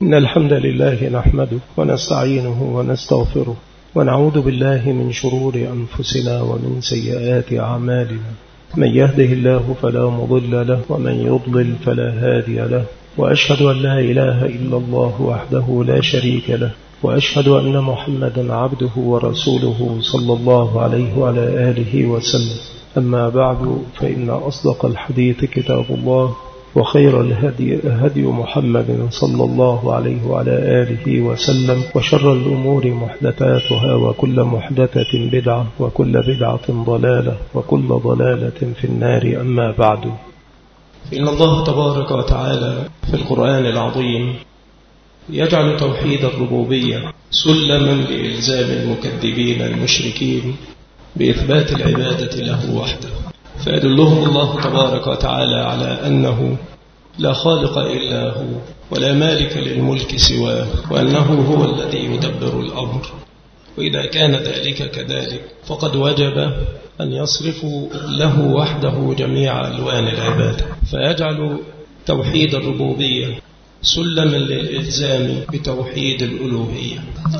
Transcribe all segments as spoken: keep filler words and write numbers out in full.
إن الحمد لله نحمده ونستعينه ونستغفره ونعوذ بالله من شرور أنفسنا ومن سيئات أعمالنا. من يهده الله فلا مضل له ومن يضلل فلا هادي له، وأشهد أن لا إله إلا الله وحده لا شريك له، وأشهد أن محمدا عبده ورسوله صلى الله عليه وعلى آله وسلم. أما بعد، فإن أصدق الحديث كتاب الله، وخير الهدي هدي محمد صلى الله عليه وعلى آله وسلم، وشر الأمور محدثاتها، وكل محدثة بدعة، وكل بدعة ضلالة، وكل ضلالة في النار. أما بعد، إن الله تبارك وتعالى في القرآن العظيم يجعل توحيد الربوبية سلما لإلزام المكذبين المشركين بإثبات العبادة له وحده، فيدلهم الله تبارك وتعالى على أنه لا خالق إلا هو، ولا مالك للملك سواه، وأنه هو الذي يدبر الأمر. وإذا كان ذلك كذلك فقد وجب أن يصرفوا له وحده جميع ألوان العبادة، فيجعل توحيد الربوبية سلما للإلزام بتوحيد الألوهية.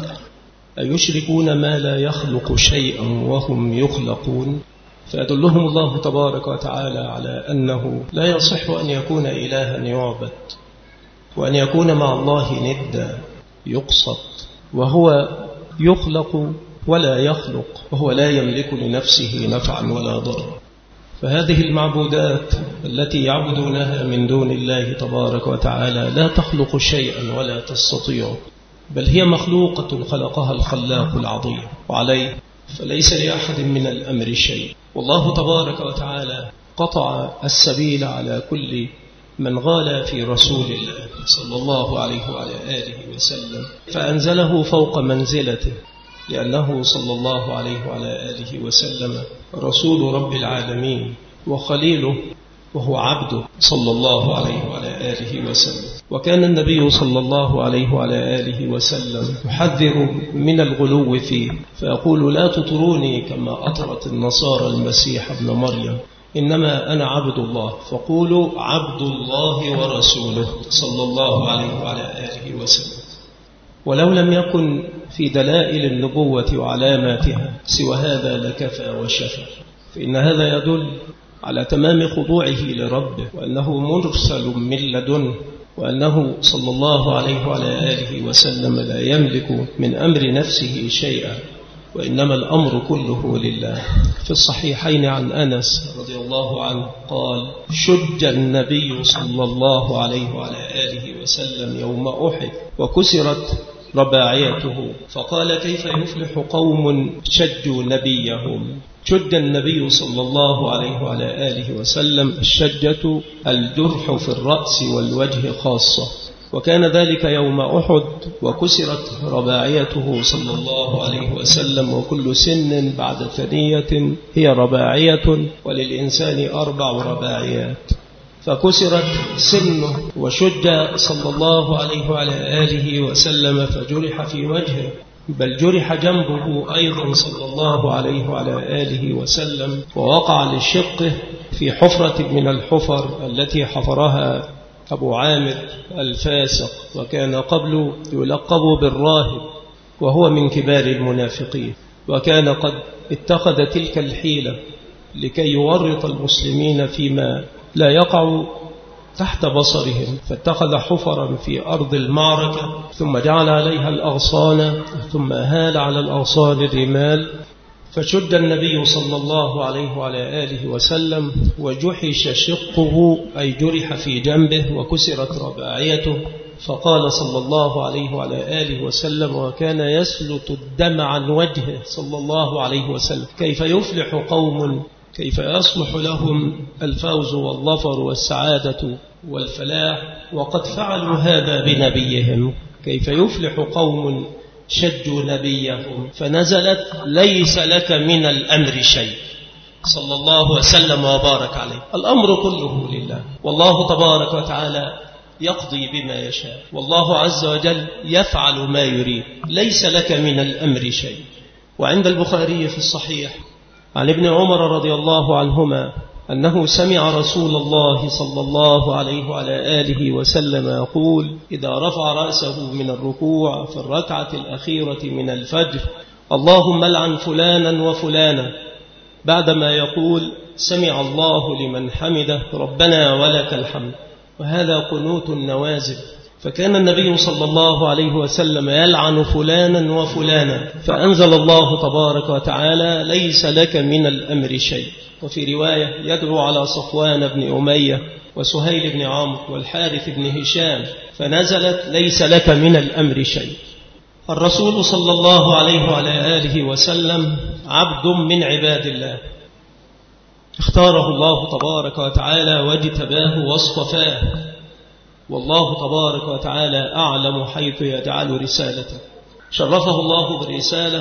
أيشركون ما لا يخلق شيئا وهم يخلقون؟ فيدلهم الله تبارك وتعالى على أنه لا يصح أن يكون إلها يعبد، وأن يكون مع الله ندا يقصد، وهو يخلق ولا يخلق، وهو لا يملك لنفسه نفعا ولا ضرا. فهذه المعبودات التي يعبدونها من دون الله تبارك وتعالى لا تخلق شيئا ولا تستطيع، بل هي مخلوقة خلقها الخلاق العظيم، وعليه فليس لأحد من الأمر شيء. والله تبارك وتعالى قطع السبيل على كل من غال في رسول الله صلى الله عليه وعلى آله وسلم، فأنزله فوق منزلته، لأنه صلى الله عليه وعلى آله وسلم رسول رب العالمين وخليله، وهو عبده صلى الله عليه وعلى آله وسلم. وكان النبي صلى الله عليه وعلى آله وسلم يحذر من الغلو فيه، فيقول: لا تطروني كما أطرت النصارى المسيح ابن مريم، إنما أنا عبد الله، فقولوا عبد الله ورسوله صلى الله عليه وعلى آله وسلم. ولو لم يكن في دلائل النبوة وعلاماتها سوى هذا لكفى وشفى، فإن هذا يدل على تمام خضوعه لربه، وأنه مرسل من لدنه، وأنه صلى الله عليه وعلى آله وسلم لا يملك من أمر نفسه شيئا، وإنما الأمر كله لله. في الصحيحين عن أنس رضي الله عنه قال: شج النبي صلى الله عليه وعلى آله وسلم يوم أحد وكسرت رباعيته، فقال: كيف يفلح قوم شجوا نبيهم؟ شج النبي صلى الله عليه وعلى آله وسلم. الشجة الجرح في الرأس والوجه خاصة، وكان ذلك يوم أحد وكسرت رباعيته صلى الله عليه وسلم، وكل سن بعد ثنية هي رباعية، وللإنسان أربع رباعيات، فكسرت سنه وشج صلى الله عليه وعلى آله وسلم، فجرح في وجهه، بل جرح جنبه أيضا صلى الله عليه وعلى آله وسلم، ووقع لشقه في حفرة من الحفر التي حفرها أبو عامر الفاسق، وكان قبل يلقب بالراهب، وهو من كبار المنافقين، وكان قد اتخذ تلك الحيلة لكي يورط المسلمين فيما لا يقع تحت بصرهم، فاتخذ حفرا في أرض المعركة، ثم جعل عليها الأغصان، ثم هال على الأغصان الرمال، فشد النبي صلى الله عليه وعلى آله وسلم، وجحش شقه أي جرح في جنبه، وكسرت رباعيته، فقال صلى الله عليه وعلى آله وسلم، وكان يسلط الدم عن وجهه صلى الله عليه وسلم: كيف يفلح قوم، كيف يصلح لهم الفوز والظفر والسعادة والفلاح وقد فعلوا هذا بنبيهم؟ كيف يفلح قوم شجوا نبيهم؟ فنزلت: ليس لك من الأمر شيء، صلى الله وسلم وبارك عليه. الأمر كله لله، والله تبارك وتعالى يقضي بما يشاء، والله عز وجل يفعل ما يريد، ليس لك من الأمر شيء. وعند البخاري في الصحيح عن ابن عمر رضي الله عنهما أنه سمع رسول الله صلى الله عليه وعلى آله وسلم يقول: إذا رفع رأسه من الركوع في الركعة الأخيرة من الفجر: اللهم لعن فلانا وفلانا، بعدما يقول: سمع الله لمن حمده ربنا ولك الحمد. وهذا قنوت النوازل، فكان النبي صلى الله عليه وسلم يلعن فلانا وفلانا، فأنزل الله تبارك وتعالى: ليس لك من الأمر شيء. وفي رواية: يدعو على صفوان بن أمية وسهيل بن عمرو والحارث بن هشام، فنزلت: ليس لك من الأمر شيء. الرسول صلى الله عليه وعلى آله وسلم عبد من عباد الله، اختاره الله تبارك وتعالى واجتباه واصطفاه، والله تبارك وتعالى أعلم حيث يجعل رسالته. شرفه الله بالرسالة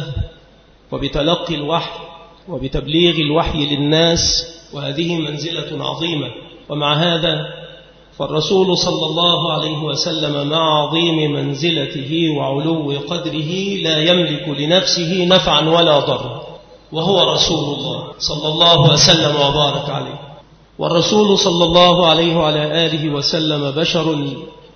وبتلقي الوحي وبتبليغ الوحي للناس، وهذه منزلة عظيمة. ومع هذا فالرسول صلى الله عليه وسلم مع عظيم منزلته وعلو قدره لا يملك لنفسه نفعا ولا ضرا، وهو رسول الله صلى الله وسلم وبارك عليه. والرسول صلى الله عليه وعلى آله وسلم بشر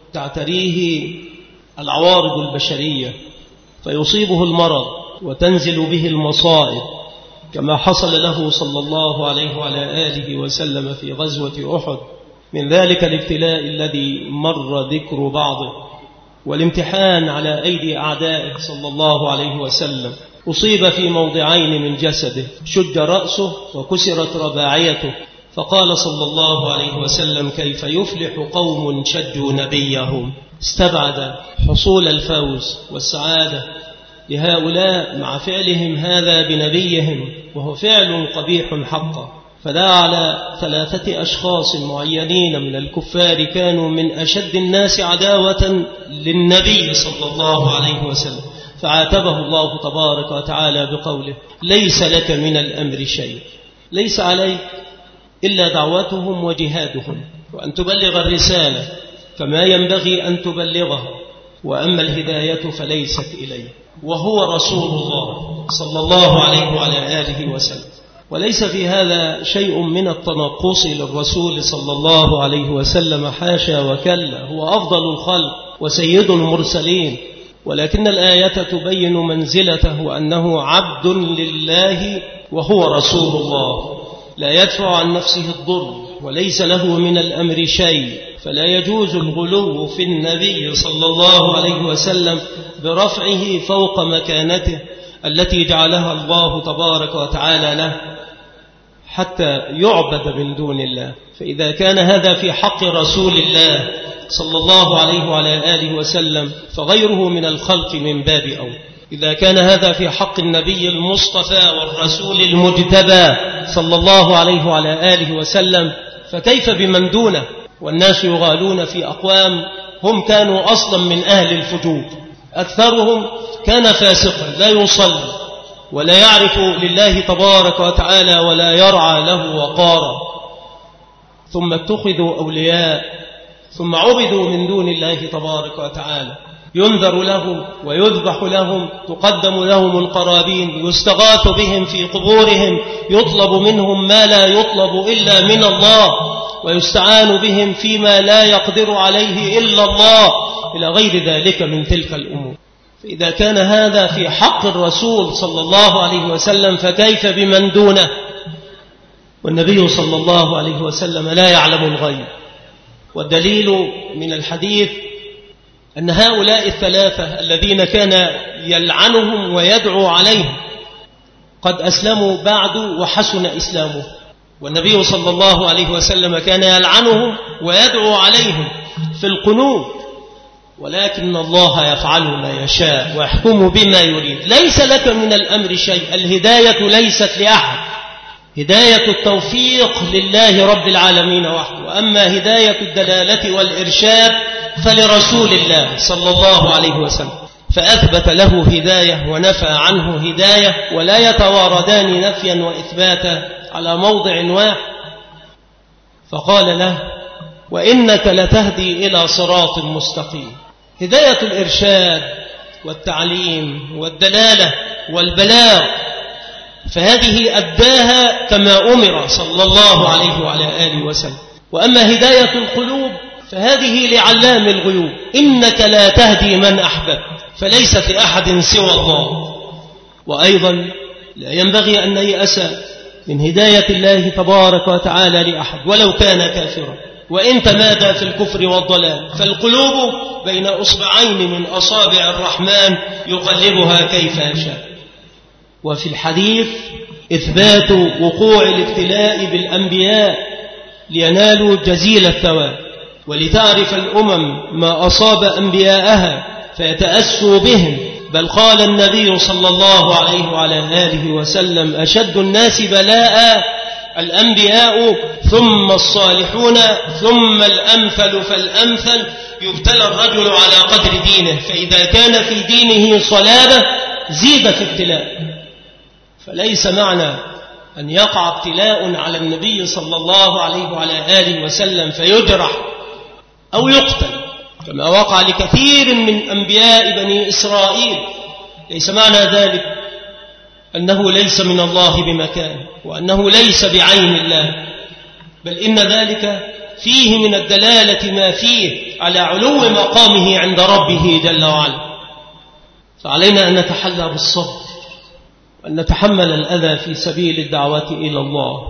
تعتريه العوارض البشرية، فيصيبه المرض وتنزل به المصائب، كما حصل له صلى الله عليه وعلى آله وسلم في غزوة أحد، من ذلك الابتلاء الذي مر ذكر بعضه والامتحان على أيدي أعدائه صلى الله عليه وسلم. أصيب في موضعين من جسده، شج رأسه وكسرت رباعيته، فقال صلى الله عليه وسلم: كيف يفلح قوم شجوا نبيهم. استبعد حصول الفوز والسعادة لهؤلاء مع فعلهم هذا بنبيهم، وهو فعل قبيح حقا. فدعا على ثلاثة أشخاص معينين من الكفار كانوا من أشد الناس عداوة للنبي صلى الله عليه وسلم، فعاتبه الله تبارك وتعالى بقوله: ليس لك من الأمر شيء. ليس عليك إلا دعوتهم وجهادهم، وأن تبلغ الرسالة كما ينبغي أن تبلغها، وأما الهداية فليست إليه، وهو رسول الله صلى الله عليه وعلى آله وسلم. وليس في هذا شيء من التنقص للرسول صلى الله عليه وسلم، حاشا وكلا، هو أفضل الخلق وسيد المرسلين، ولكن الآية تبين منزلته وأنه عبد لله وهو رسول الله، لا يدفع عن نفسه الضر وليس له من الأمر شيء. فلا يجوز الغلو في النبي صلى الله عليه وسلم برفعه فوق مكانته التي جعلها الله تبارك وتعالى له حتى يعبد من دون الله. فإذا كان هذا في حق رسول الله صلى الله عليه وعلى آله وسلم، فغيره من الخلق من باب أولى. إذا كان هذا في حق النبي المصطفى والرسول المجتبى صلى الله عليه وعلى آله وسلم، فكيف بمن دونه؟ والناس يغالون في أقوام هم كانوا أصلا من أهل الفجور، أكثرهم كان فاسقا لا يصلي ولا يعرف لله تبارك وتعالى ولا يرعى له وقارا، ثم اتخذوا أولياء ثم عبدوا من دون الله تبارك وتعالى، ينذر لهم ويذبح لهم، تقدم لهم القرابين، يستغاث بهم في قبورهم، يطلب منهم ما لا يطلب إلا من الله، ويستعان بهم فيما لا يقدر عليه إلا الله، إلى غير ذلك من تلك الأمور. فإذا كان هذا في حق الرسول صلى الله عليه وسلم، فكيف بمن دونه؟ والنبي صلى الله عليه وسلم لا يعلم الغيب. والدليل من الحديث أن هؤلاء الثلاثة الذين كان يلعنهم ويدعو عليهم قد أسلموا بعد وحسن إسلامه، والنبي صلى الله عليه وسلم كان يلعنهم ويدعو عليهم في القنوت، ولكن الله يفعل ما يشاء ويحكم بما يريد. ليس لك من الأمر شيء. الهداية ليست لأحد، هداية التوفيق لله رب العالمين وحده، وأما هداية الدلالة والإرشاد فلرسول الله صلى الله عليه وسلم، فأثبت له هداية ونفى عنه هداية، ولا يتواردان نفيا وإثباتا على موضع واحد. فقال له: وإنك لتهدي إلى صراط مستقيم. هداية الإرشاد والتعليم والدلالة والبلاغ فهذه أداها كما أمر صلى الله عليه وعلى آله وسلم. وأما هداية القلوب فهذه لعلام الغيوب، إنك لا تهدي من أحببت فليس في أحد سوى الله. وأيضا لا ينبغي أن ييأس من هداية الله تبارك وتعالى لأحد ولو كان كافرا وإن تمادى في الكفر والضلال، فالقلوب بين أصبعين من أصابع الرحمن يقلبها كيف يشاء. وفي الحديث إثبات وقوع الابتلاء بالأنبياء لينالوا جزيل الثواب، ولتعرف الأمم ما أصاب أنبياءها فيتأسوا بهم. بل قال النبي صلى الله عليه وعلى آله وسلم: أشد الناس بلاء الأنبياء ثم الصالحون ثم الأمثل فالأمثل، يبتلى الرجل على قدر دينه، فإذا كان في دينه صلابة زيد في ابتلاء. فليس معنى أن يقع ابتلاء على النبي صلى الله عليه وعلى آله وسلم فيجرح أو يقتل كما وقع لكثير من أنبياء بني إسرائيل، ليس معنى ذلك أنه ليس من الله بمكان وأنه ليس بعين الله، بل إن ذلك فيه من الدلالة ما فيه على علو مقامه عند ربه جل وعلا. فعلينا أن نتحلى بالصبر وأن نتحمل الأذى في سبيل الدعوة إلى الله.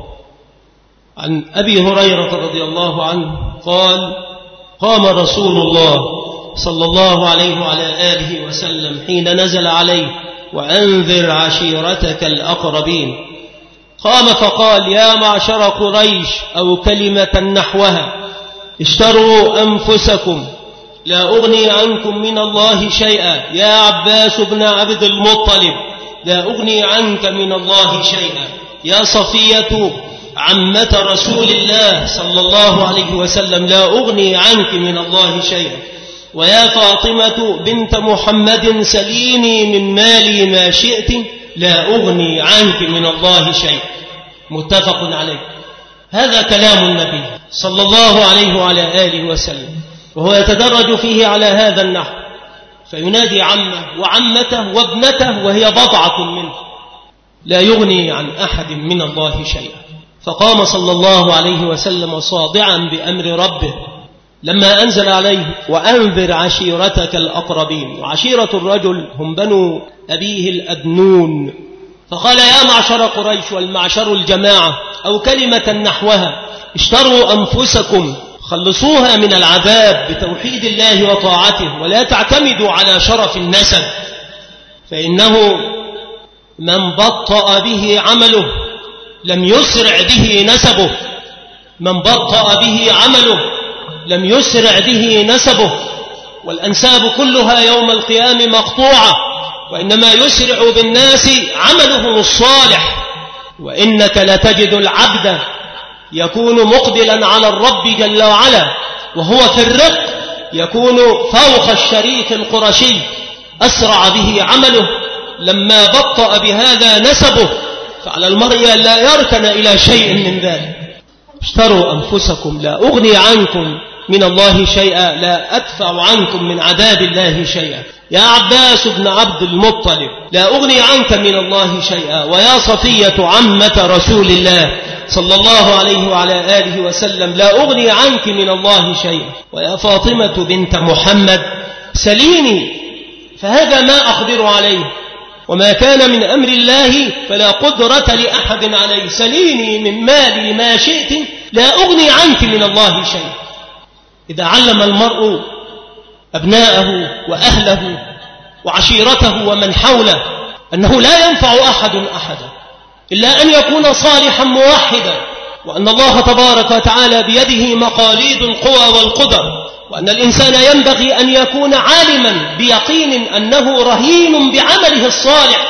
عن أبي هريرة رضي الله عنه قال: قام رسول الله صلى الله عليه وعلى آله وسلم حين نزل عليه: وأنذر عشيرتك الأقربين. قام فقال: يا معشر قريش، أو كلمة نحوها: اشتروا أنفسكم لا أغني عنكم من الله شيئا. يا عباس بن عبد المطلب، لا أغني عنك من الله شيئا. يا صفية عمة رسول الله صلى الله عليه وسلم، لا أغني عنك من الله شيئا. ويا فاطمة بنت محمد، سليني من مالي ما شئت، لا أغني عنك من الله شيئا. متفق عليه. هذا كلام النبي صلى الله عليه وعلى آله وسلم، وهو يتدرج فيه على هذا النحو، فينادي عمه وعمته وابنته وهي بضعة منه، لا يغني عن أحد من الله شيئا. فقام صلى الله عليه وسلم صادعا بأمر ربه لما أنزل عليه: وأنذر عشيرتك الأقربين. وعشيرة الرجل هم بنو أبيه الأدنون. فقال: يا معشر قريش، والمعشر الجماعة، أو كلمة نحوها: اشتروا أنفسكم، خلصوها من العذاب بتوحيد الله وطاعته، ولا تعتمدوا على شرف النسب، فإنه من بطأ به عمله لم يسرع به نسبه. من بطأ به عمله لم يسرع به نسبه. والأنساب كلها يوم القيامة مقطوعة، وإنما يسرع بالناس عمله الصالح. وإنك لتجد العبد يكون مقبلا على الرب جل وعلا وهو في الرق، يكون فوق الشريف القرشي، أسرع به عمله لما بطأ بهذا نسبه. فعلى المرء لا يركن إلى شيء من ذلك. اشتروا أنفسكم لا أغني عنكم من الله شيئا، لا أدفع عنكم من عذاب الله شيئا. يا عباس بن عبد المطلب، لا أغني عنك من الله شيئا. ويا صفية عمة رسول الله صلى الله عليه وعلى آله وسلم، لا أغني عنك من الله شيئا. ويا فاطمة بنت محمد، سليني، فهذا ما أقدر عليه، وما كان من أمر الله فلا قدرة لأحد عليه. سليني من مالي ما شئت، لا أغني عنك من الله شيئا. إذا علم المرء أبناءه وأهله وعشيرته ومن حوله أنه لا ينفع أحد أحدا إلا أن يكون صالحا موحدا، وأن الله تبارك وتعالى بيده مقاليد القوى والقدر، وأن الإنسان ينبغي أن يكون عالما بيقين أنه رهين بعمله الصالح،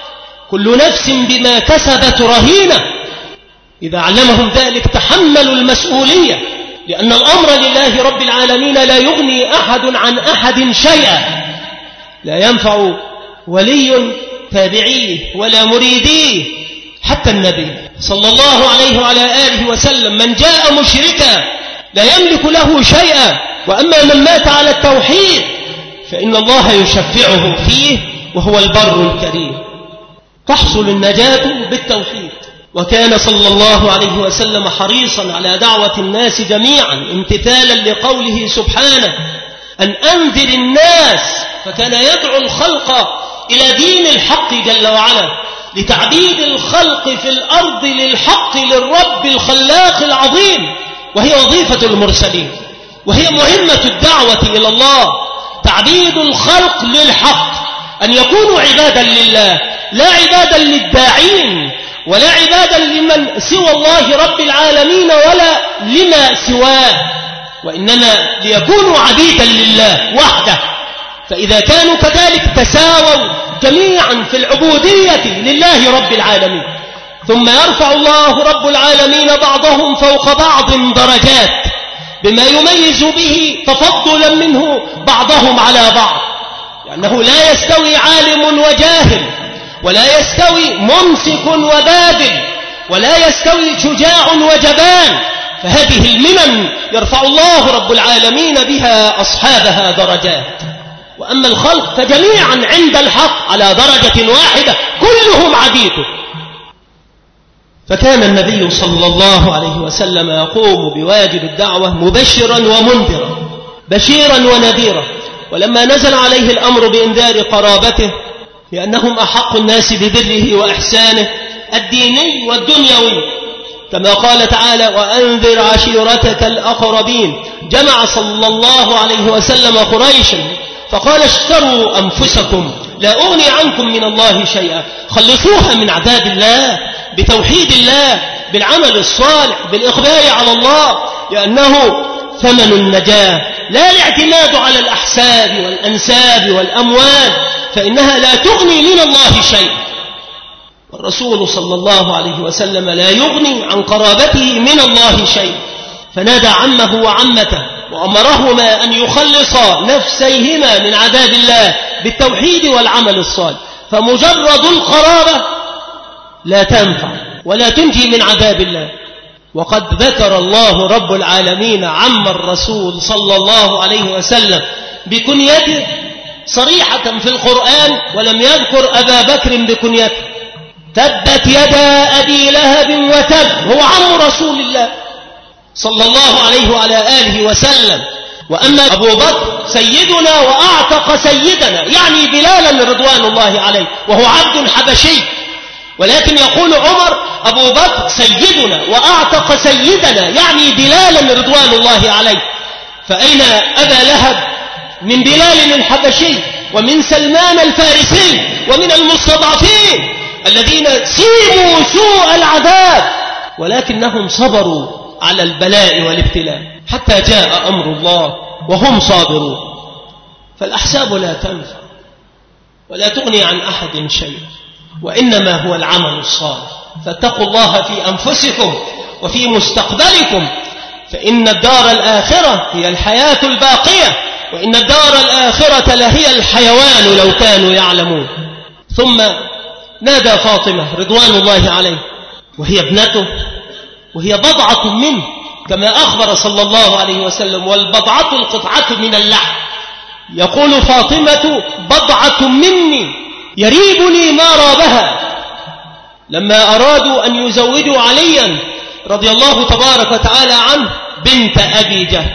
كل نفس بما كسبت رهينة. إذا علمهم ذلك تحملوا المسؤولية، لأن الأمر لله رب العالمين، لا يغني أحد عن أحد شيئا. لا ينفع ولي تابعيه ولا مريديه، حتى النبي صلى الله عليه وعلى آله وسلم من جاء مشركا لا يملك له شيئا، وأما من مات على التوحيد فإن الله يشفعه فيه وهو البر الكريم. تحصل النجاة بالتوحيد. وكان صلى الله عليه وسلم حريصا على دعوة الناس جميعا امتثالا لقوله سبحانه أن أنذر الناس، فكان يدعو الخلق إلى دين الحق جل وعلا، لتعبيد الخلق في الأرض للحق للرب الخلاق العظيم، وهي وظيفة المرسلين، وهي مهمة الدعوة إلى الله، تعبيد الخلق للحق، أن يكونوا عبادا لله، لا عبادا للداعين، ولا عبادا لمن سوى الله رب العالمين ولا لما سواه، وإنما ليكونوا عبيدا لله وحده. فإذا كانوا كذلك تساووا جميعا في العبودية لله رب العالمين. ثم يرفع الله رب العالمين بعضهم فوق بعض درجات بما يميز به تفضلا منه بعضهم على بعض، لأنه لا يستوي عالم وجاهل، ولا يستوي ممسك وبادل، ولا يستوي شجاع وجبان. فهذه المنن يرفع الله رب العالمين بها أصحابها درجات. وأما الخلق فجميعا عند الحق على درجة واحدة، كلهم عبيده. فكان النبي صلى الله عليه وسلم يقوم بواجب الدعوة مبشرا ومنذرا، بشيرا ونذيرا. ولما نزل عليه الأمر بإنذار قرابته لأنهم أحق الناس ببره وإحسانه الديني والدنيوي، كما قال تعالى وأنذر عشيرتك الأقربين، جمع صلى الله عليه وسلم قريشا فقال اشتروا أنفسكم لا أغني عنكم من الله شيئا، خلصوها من عذاب الله بتوحيد الله، بالعمل الصالح، بالإقبال على الله، لأنه ثمن النجاة، لا الاعتماد على الأحساب والأنساب والأموال، فإنها لا تغني من الله شيئا. والرسول صلى الله عليه وسلم لا يغني عن قرابته من الله شيئا، فنادى عمه وعمته وأمرهما أن يخلصا نفسيهما من عذاب الله بالتوحيد والعمل الصالح. فمجرد القرابة لا تنفع ولا تنجي من عذاب الله. وقد ذكر الله رب العالمين عم الرسول صلى الله عليه وسلم بكنيته صريحة في القرآن، ولم يذكر أبا بكر بكنيته. تبت يدا أبي لهب وتب، هو عم رسول الله صلى الله عليه وعلى آله وسلم. وأما أبو بكر سيدنا وأعتق سيدنا، يعني بلالا رضوان الله عليه، وهو عبد حبشي. ولكن يقول عمر أبو بكر سيدنا وأعتق سيدنا، يعني بلالا رضوان الله عليه. فأين أبا لهب من بلال الحبشي ومن سلمان الفارسي ومن المستضعفين الذين سيموا سوء العذاب، ولكنهم صبروا على البلاء والابتلاء حتى جاء أمر الله وهم صابرون. فالأحساب لا تنفع ولا تغني عن أحد شيء، وإنما هو العمل الصالح. فاتقوا الله في أنفسكم وفي مستقبلكم، فإن الدار الآخرة هي الحياة الباقية، وإن الدار الآخرة لهي الحيوان لو كانوا يعلمون. ثم نادى فاطمة رضوان الله عليه، وهي ابنته، وهي بضعة منه كما أخبر صلى الله عليه وسلم، والبضعة القطعة من اللحم. يقول فاطمة بضعة مني يريبني ما رابها. لما أرادوا أن يزوجوا عليا رضي الله تبارك وتعالى عنه بنت أبي جهل،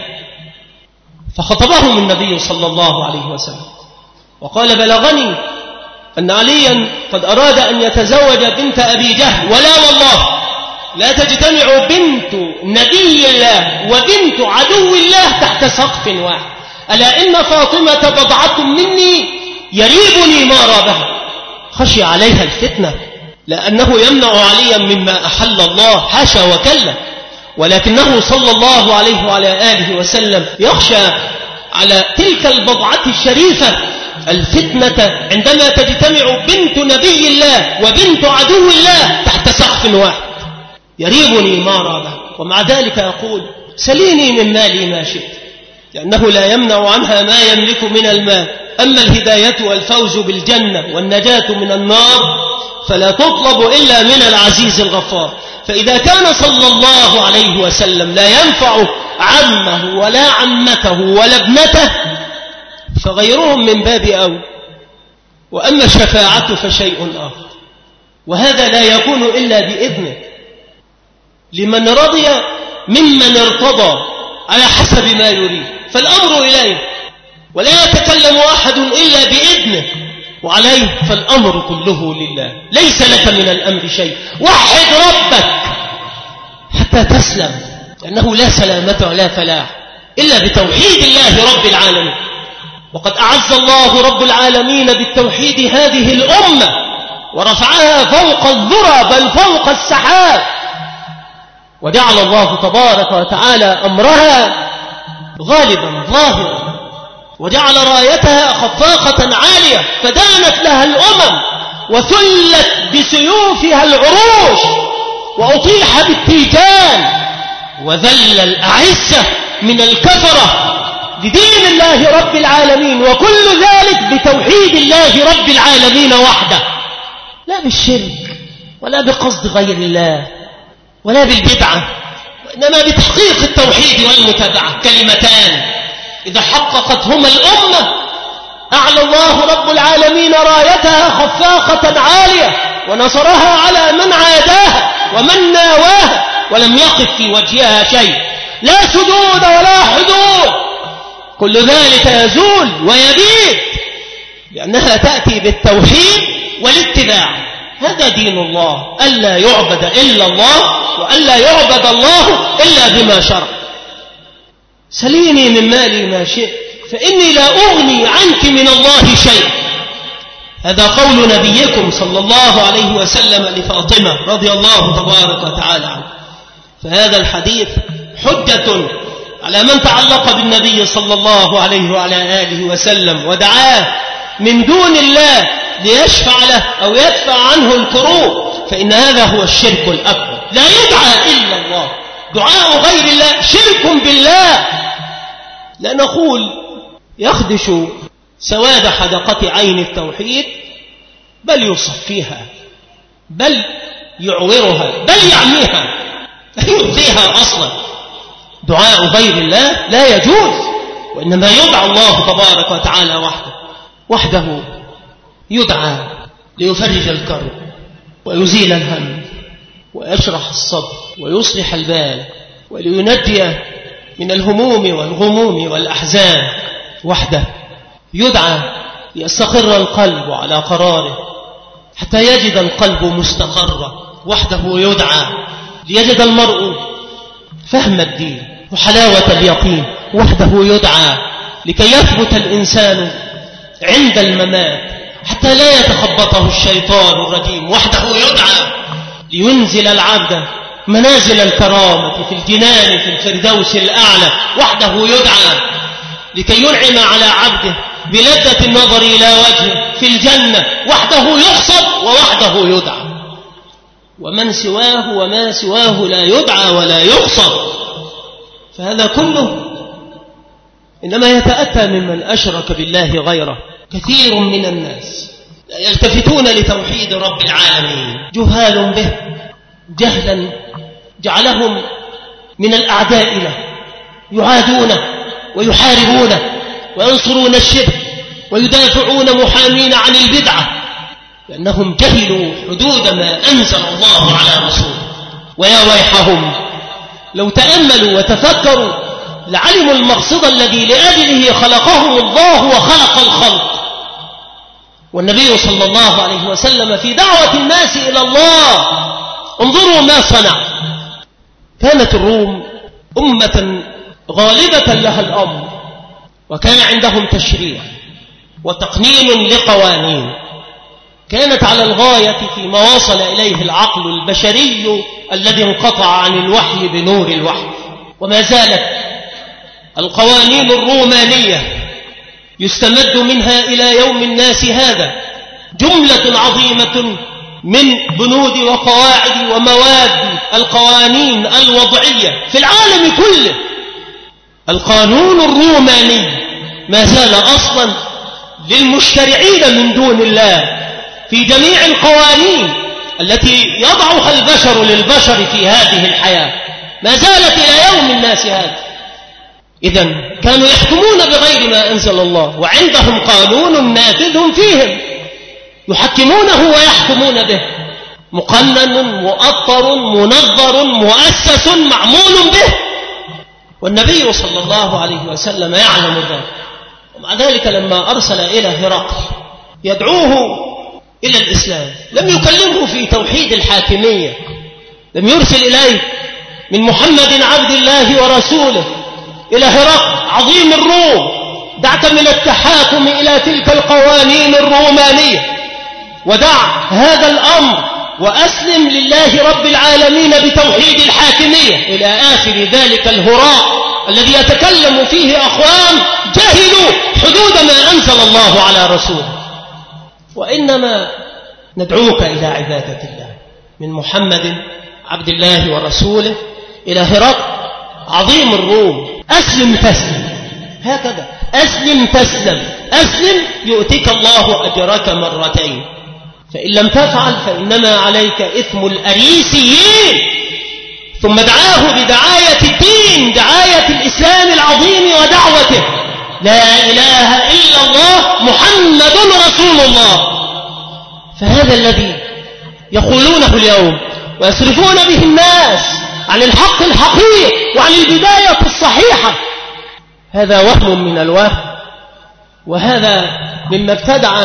فخطبهم النبي صلى الله عليه وسلم وقال بلغني أن عليا قد أراد أن يتزوج بنت أبي جهل، ولا والله لا تجتمع بنت نبي الله وبنت عدو الله تحت سقف واحد، ألا إن فاطمة بضعة مني يريبني ما رابها. خشي عليها الفتنة، لأنه يمنع عليا مما أحل الله، حاشا وكلا، ولكنه صلى الله عليه وعلى آله وسلم يخشى على تلك البضعة الشريفة الفتنة عندما تجتمع بنت نبي الله وبنت عدو الله تحت سقف واحد. يريبني ما رابه، ومع ذلك يقول سليني من مالي ما شئت، لأنه لا يمنع عنها ما يملك من المال. أما الهداية والفوز بالجنة والنجاة من النار فلا تطلب إلا من العزيز الغفار. فإذا كان صلى الله عليه وسلم لا ينفع عمه ولا عمته ولا ابنته، فغيرهم من باب أولى. وأما الشفاعة فشيء آخر، وهذا لا يكون إلا بإذنه لمن رضي ممن ارتضى على حسب ما يريد، فالأمر إليه ولا يتكلم أحد إلا بإذنه، وعليه فالأمر كله لله، ليس لك من الأمر شيء. وحد ربك حتى تسلم، لأنه لا سلامة ولا فلاح إلا بتوحيد الله رب العالمين. وقد أعز الله رب العالمين بالتوحيد هذه الأمة ورفعها فوق الذرى بل فوق السحاب، وجعل الله تبارك وتعالى أمرها غالبا ظاهرا، وجعل رايتها خفاقة عالية فدانت لها الأمم وثلت بسيوفها العروش وأطيح بالتيجان، وذل الأعزة من الكفرة لدين الله رب العالمين، وكل ذلك بتوحيد الله رب العالمين وحده، لا بالشرك ولا بقصد غير الله ولا بالبدعة، وإنما بتحقيق التوحيد والمتابعة، كلمتان إذا حققتهما الأمة أعلى الله رب العالمين رايتها خفاقة عالية ونصرها على من عاداها ومن ناواها، ولم يقف في وجهها شيء، لا سدود ولا حدود، كل ذلك يزول ويبيد لأنها تأتي بالتوحيد والاتباع. هذا دين الله، ألا يعبد إلا الله وألا يعبد الله إلا بما شرع. سليني من مالي ما شئت فإني لا أغني عنك من الله شيء. هذا قول نبيكم صلى الله عليه وسلم لفاطمة رضي الله تبارك وتعالى عنه. فهذا الحديث حجة على من تعلق بالنبي صلى الله عليه وعلى آله وسلم ودعاه من دون الله ليشفع له أو يدفع عنه الكروب، فإن هذا هو الشرك الأكبر. لا يدعى إلا الله، دعاء غير الله شرك بالله. لا نقول يخدش سواد حدقة عين التوحيد، بل يصفيها، بل يعورها، بل يعميها، لا يبقيها أصلا. دعاء غير الله لا يجوز، وإنما يدعى الله تبارك وتعالى وحده وحده يدعى ليفرج الكرب ويزيل الهم ويشرح الصدر ويصلح البال ولينجي من الهموم والغموم والأحزان وحده. يدعى ليستقر القلب على قراره حتى يجد القلب مستقرا، وحده يدعى ليجد المرء فهم الدين وحلاوة اليقين، وحده يدعى لكي يثبت الإنسان عند الممات حتى لا يتخبطه الشيطان الرجيم، وحده يدعى لينزل العبد منازل الكرامة في الجنان في الفردوس الأعلى، وحده يدعى لكي ينعم على عبده بلذة النظر إلى وجهه في الجنة، وحده يقصد ووحده يدعى. ومن سواه وما سواه لا يدعى ولا يقصد. فهذا كله إنما يتأتى ممن أشرك بالله غيره. كثير من الناس لا يلتفتون لتوحيد رب العالمين، جهال به جهلا جعلهم من الأعداء له، يعادونه ويحاربونه وينصرون الشرك ويدافعون محامين عن البدعة، لأنهم جهلوا حدود ما أنزل الله على رسوله. ويا ويحهم لو تأملوا وتفكروا لعلموا المقصد الذي لأجله خلقهم الله وخلق الخلق. والنبي صلى الله عليه وسلم في دعوة الناس إلى الله انظروا ما صنع. كانت الروم أمة غالبة لها الأمر، وكان عندهم تشريع وتقنين لقوانين كانت على الغاية فيما وصل إليه العقل البشري الذي انقطع عن الوحي بنور الوحي. وما زالت القوانين الرومانية يستمد منها إلى يوم الناس هذا جملة عظيمة من بنود وقواعد ومواد القوانين الوضعية في العالم كله. القانون الروماني ما زال أصلا للمشترعين من دون الله في جميع القوانين التي يضعها البشر للبشر في هذه الحياة، ما زالت إلى يوم الناس هذا. إذن كانوا يحكمون بغير ما أنزل الله، وعندهم قانون نافذ فيهم يحكمونه ويحكمون به. مقنن مؤطر منظر مؤسس معمول به، والنبي صلى الله عليه وسلم يعلم ذلك. ومع ذلك لما أرسل إلى هرقل يدعوه إلى الإسلام لم يكلمه في توحيد الحاكمية، لم يرسل إليه من محمد عبد الله ورسوله إلى هرقل عظيم الروم دعك من التحاكم إلى تلك القوانين الرومانية، ودع هذا الأمر وأسلم لله رب العالمين بتوحيد الحاكمية، إلى آخر ذلك الهراء الذي يتكلم فيه أقوام جهلوا حدود ما أنزل الله على رسوله. وإنما ندعوك إلى عبادة الله، من محمد عبد الله ورسوله إلى هرقل عظيم الروم، أسلم تسلم، هكذا أسلم تسلم، أسلم يؤتك الله أجرك مرتين، فإن لم تفعل فإنما عليك إثم الأريسيين. ثم دعاه بدعاية الدين، دعاية الإسلام العظيم ودعوته، لا إله إلا الله محمد رسول الله. فهذا الذي يقولونه اليوم ويصرفون به الناس عن الحق الحقيقي وعن البداية الصحيحة، هذا وهم من الوهم، وهذا مما ابتدع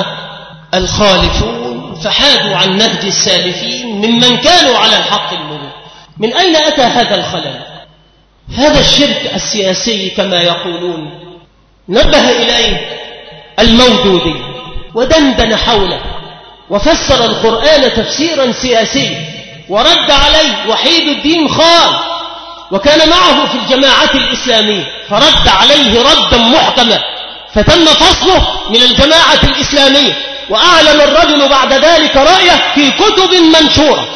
الخالفون فحادوا عن نهج السالفين ممن كانوا على الحق المبين. من أين أتى هذا الخلل؟ هذا الشرك السياسي كما يقولون نبه إليه المودودي ودندن حوله وفسر القرآن تفسيرا سياسيا، ورد عليه وحيد الدين خان وكان معه في الجماعة الإسلامية، فرد عليه ردا محكما فتم فصله من الجماعة الإسلامية، وأعلن الرجل بعد ذلك رأيه في كتب منشورة.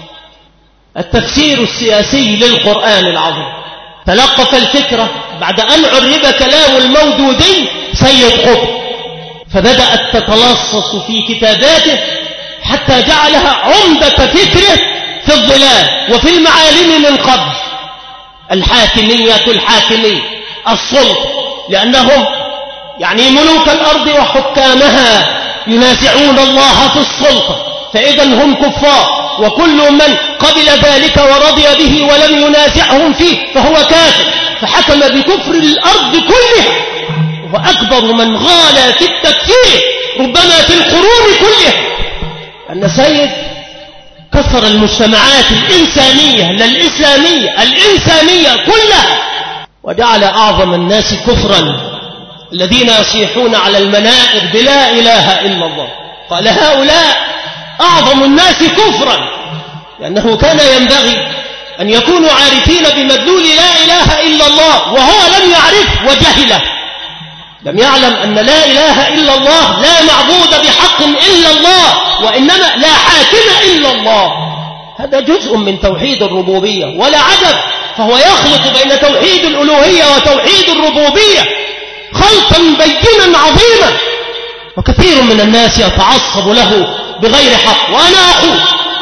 التفسير السياسي للقرآن العظيم تلقف الفكرة بعد أن عرب كلام المودودي سيد قطب، فبدأت تتلصص في كتاباته حتى جعلها عمدة فكره في الظلال وفي المعالم من قبل. الحاكمية الحاكمية السلطة، لأنهم يعني ملوك الأرض وحكامها ينازعون الله في السلطة، فإذا هم كفار، وكل من قبل ذلك ورضي به ولم ينازعهم فيه فهو كافر، فحكم بكفر الأرض كلها، وأكبر من غالى في التكفير ربما في القرون كلها أن سيد كفر المجتمعات الإنسانية لا الإسلامية، الإنسانية كلها، وجعل أعظم الناس كفرا الذين يصيحون على المنائر بلا إله إلا الله، قال هؤلاء أعظم الناس كفرا، لأنه كان ينبغي أن يكونوا عارفين بمدلول لا إله إلا الله، وهو لم يعرف وجهله، لم يعلم أن لا إله إلا الله لا معبود بحق إلا الله، وإنما لا حاكم إلا الله. هذا جزء من توحيد الربوبية، ولا عجب، فهو يخلط بين توحيد الألوهية وتوحيد الربوبية خلطا بينا عظيما، وكثير من الناس يتعصب له بغير حق. وأنا أقول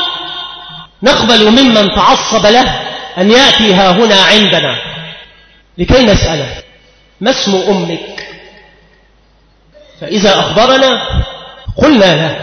نقبل ممن تعصب له أن يأتي ها هنا عندنا لكي نسأله ما اسم أمك، فإذا أخبرنا قلنا له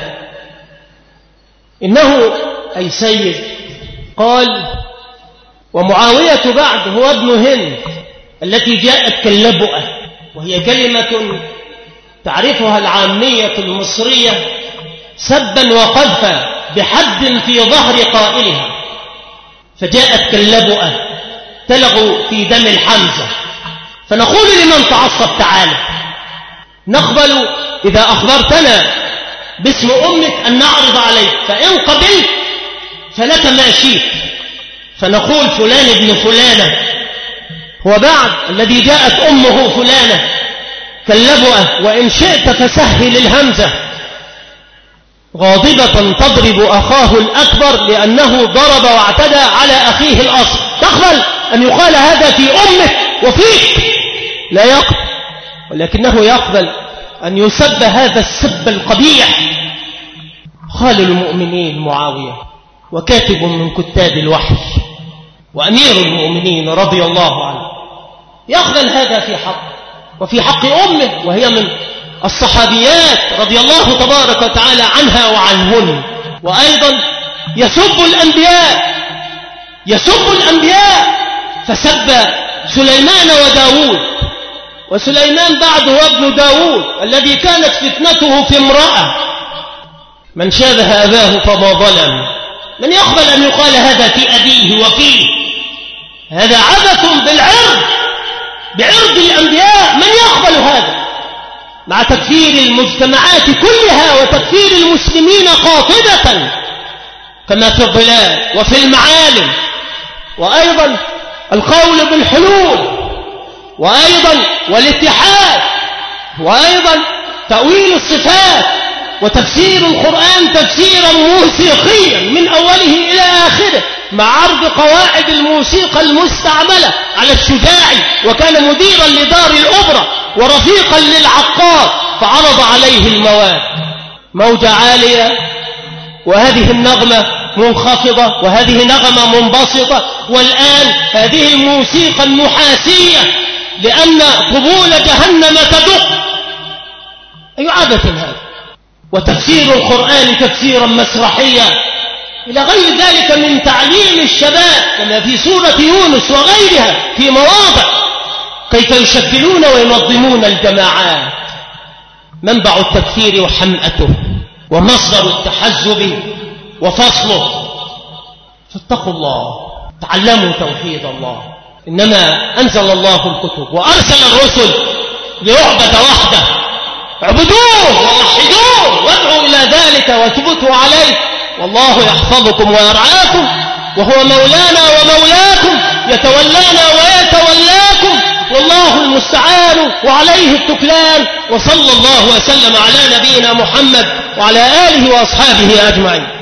إنه أي سيد قال ومعاوية بعد هو ابن هند التي جاءت كاللبؤة، وهي كلمة تعرفها العامية المصرية سبا وقذفا بحد في ظهر قائلها، فجاءت كاللبؤة تلغ في دم الحمزة. فنقول لمن تعصب تعالى نقبل إذا أخبرتنا باسم أمك أن نعرض عليك، فإن قبلت فلك ما شئت، فنقول فلان ابن فلانة هو بعد الذي جاءت أمه فلانة كاللبؤة، وإن شئت فسهل الهمزة غاضبة تضرب أخاه الأكبر لأنه ضرب واعتدى على أخيه الأصل. تقبل أن يقال هذا في أمك وفيك؟ لا يقبل، ولكنه يقبل أن يسب هذا السب القبيح خال المؤمنين معاوية، وكاتب من كتاب الوحي وأمير المؤمنين رضي الله عنه، يقبل هذا في حق وفي حق أمه، وهي من الصحابيات رضي الله تبارك وتعالى عنها وعنهن. وأيضا يسب الأنبياء يسب الأنبياء فسب سليمان وداود، وسليمان بعد هو ابن داود الذي كانت فتنته في امرأة. من شابه أباه فما ظلم. من يقبل أن يقال هذا في أبيه وفيه؟ هذا عبث بالعرض، بعرض الأنبياء. من يقبل هذا؟ مع تكفير المجتمعات كلها وتكفير المسلمين قاطبة كما في الظلال وفي المعالم، وأيضا القول بالحلول، وأيضا والاتحاد، وأيضا تأويل الصفات، وتفسير القرآن تفسيرا موسيقيا من أوله إلى آخره، مع عرض قواعد الموسيقى المستعملة على الشجاعي، وكان مديرا لدار الأوبرا ورفيقا للعقاد، فعرض عليه المواد موجة عالية، وهذه النغمة منخفضة، وهذه نغمة منبسطة، والآن هذه الموسيقى النحاسية لأن طبول جهنم تدق. أي عبث هذا؟ وتفسير القرآن تفسيرا مسرحيا إلى غير ذلك من تعليم الشباب كما في سورة يونس وغيرها في مواضع كيف يشكلون وينظمون الجماعات. منبع التكفير وحمأته ومصدر التحزب وفصله. فاتقوا الله، تعلموا توحيد الله. إنما أنزل الله الكتب وأرسل الرسل ليعبد وحده، اعبدوه ووحدوه وادعوا إلى ذلك واثبتوا عليه، والله يحفظكم ويرعاكم، وهو مولانا ومولاكم، يتولانا ويتولاكم، والله المستعان وعليه التكلان. وصلى الله وسلم على نبينا محمد وعلى آله وأصحابه أجمعين.